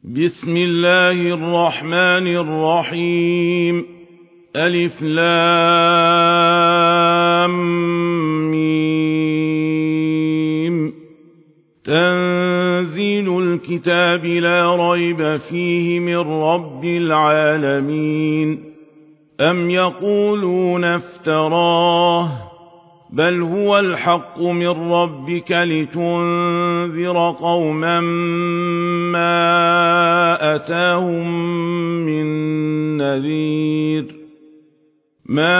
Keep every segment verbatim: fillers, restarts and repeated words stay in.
بسم الله الرحمن الرحيم ألف لام ميم تنزيل الكتاب لا ريب فيه من رب العالمين أم يقولون افتراه بل هو الحق من ربك لتنذر قوما ما أتاهم من نذير ما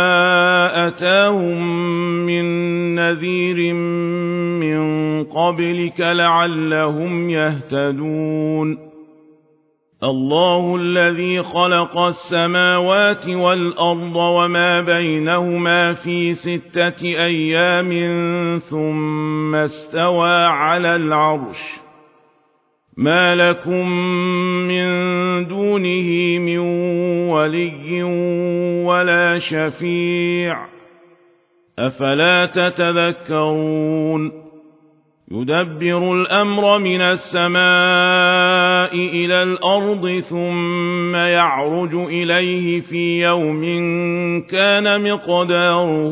أتاهم من نذير من قبلك لعلهم يهتدون الله الذي خلق السماوات والأرض وما بينهما في ستة أيام ثم استوى على العرش ما لكم من دونه من ولي ولا شفيع أفلا تتذكرون يدبر الأمر من السماء إلى الأرض ثم يعرج إليه في يوم كان مقداره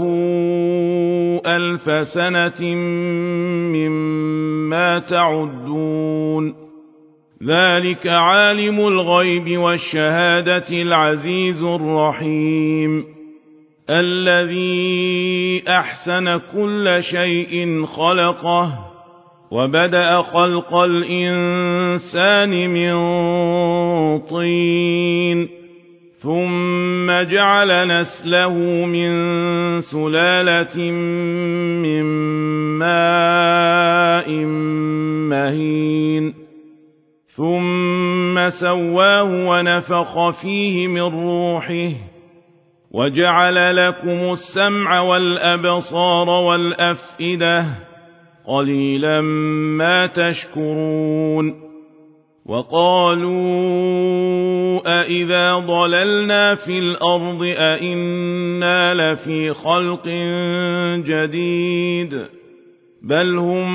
ألف سنة مما تعدون ذلك عالم الغيب والشهادة العزيز الرحيم الذي أحسن كل شيء خلقه وبدأ خلق الإنسان من طين ثم جعل نسله من سلالة من ماء مهين ثم سواه ونفخ فيه من روحه وجعل لكم السمع والأبصار والأفئدة قليلا ما تشكرون وقالوا أإذا ضللنا في الأرض أإنا لفي خلق جديد بل هم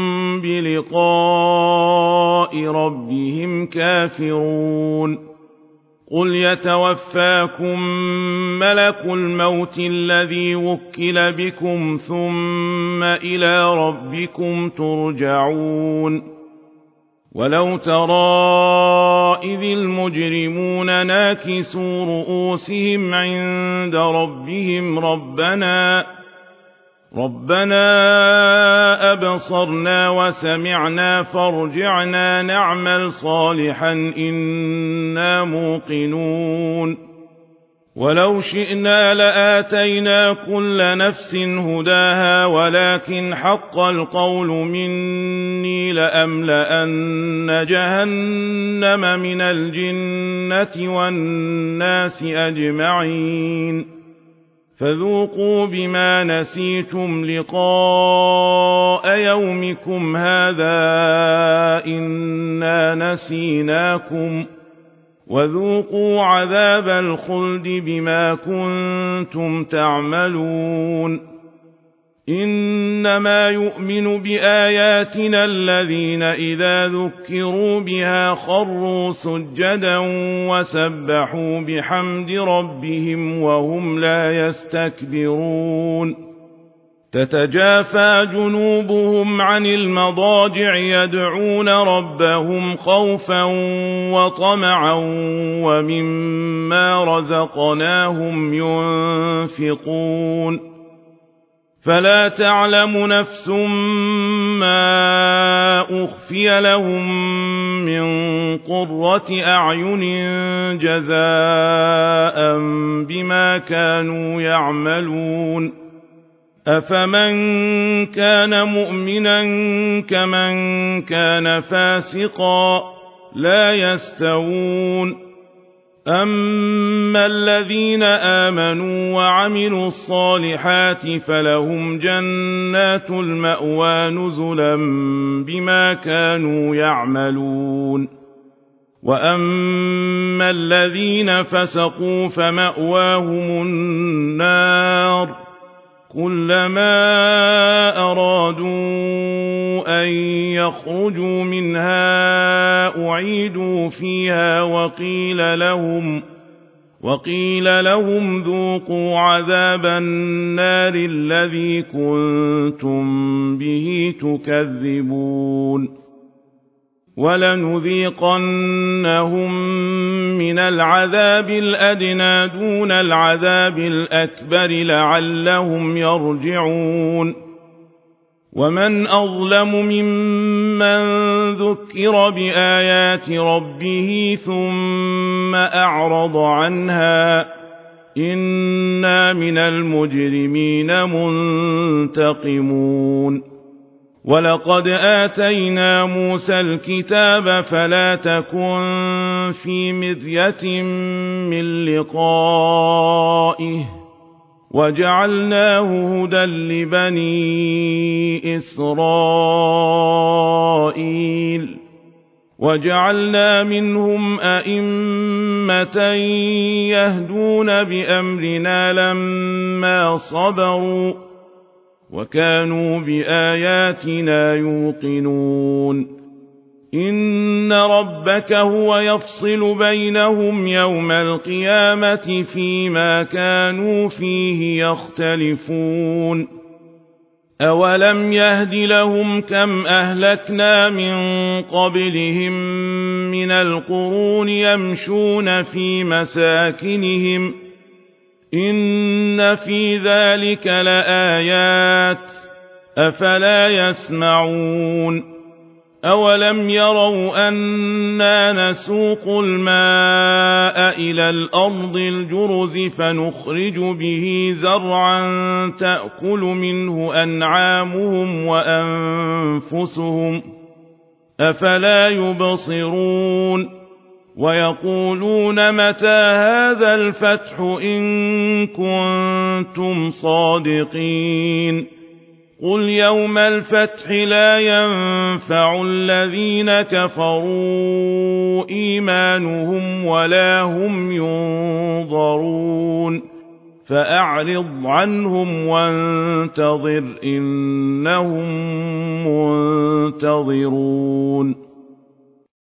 بلقاء ربهم كافرون قل يتوفاكم ملك الموت الذي وكل بكم ثم إلى ربكم ترجعون ولو ترى إذ المجرمون ناكسوا رؤوسهم عند ربهم ربنا ربنا أبصرنا وسمعنا فارجعنا نعمل صالحا إنا موقنون ولو شئنا لآتينا كل نفس هداها ولكن حق القول مني لأملأن جهنم من الجنة والناس أجمعين فذوقوا بما نسيتم لقاء يومكم هذا إنا نسيناكم وذوقوا عذاب الخلد بما كنتم تعملون إنما يؤمن بآياتنا الذين إذا ذكروا بها خروا سجدا وسبحوا بحمد ربهم وهم لا يستكبرون تتجافى جنوبهم عن المضاجع يدعون ربهم خوفا وطمعا ومما رزقناهم ينفقون فلا تعلم نفس ما أخفي لهم من قرة أعين جزاء بما كانوا يعملون أفمن كان مؤمنا كمن كان فاسقا لا يستوون أما الذين آمنوا وعملوا الصالحات فلهم جنات المأوى نزلا بما كانوا يعملون وأما الذين فسقوا فمأواهم النار كلما أرادوا أن يخرجوا منها أعيدوا فيها وقيل لهم وقيل لهم ذوقوا عذاب النار الذي كنتم به تكذبون ولنذيقنهم من العذاب الأدنى دون العذاب الأكبر لعلهم يرجعون ومن أظلم ممن ذكر بآيات ربه ثم أعرض عنها إنا من المجرمين منتقمون ولقد آتينا موسى الكتاب فلا تكن في مرية من لقائه وجعلناه هدى لبني إسرائيل وجعلنا منهم أئمة يهدون بأمرنا لما صبروا وكانوا بآياتنا يوقنون إن ربك هو يفصل بينهم يوم القيامة فيما كانوا فيه يختلفون أولم يهد لهم كم أهلكنا من قبلهم من القرون يمشون في مساكنهم إن في ذلك لآيات أفلا يسمعون أولم يروا أنا نسوق الماء إلى الأرض الجرز فنخرج به زرعا تأكل منه أنعامهم وأنفسهم أفلا يبصرون ويقولون متى هذا الفتح إن كنتم صادقين قل يوم الفتح لا ينفع الذين كفروا إيمانهم ولا هم ينظرون فأعرض عنهم وانتظر إنهم منتظرون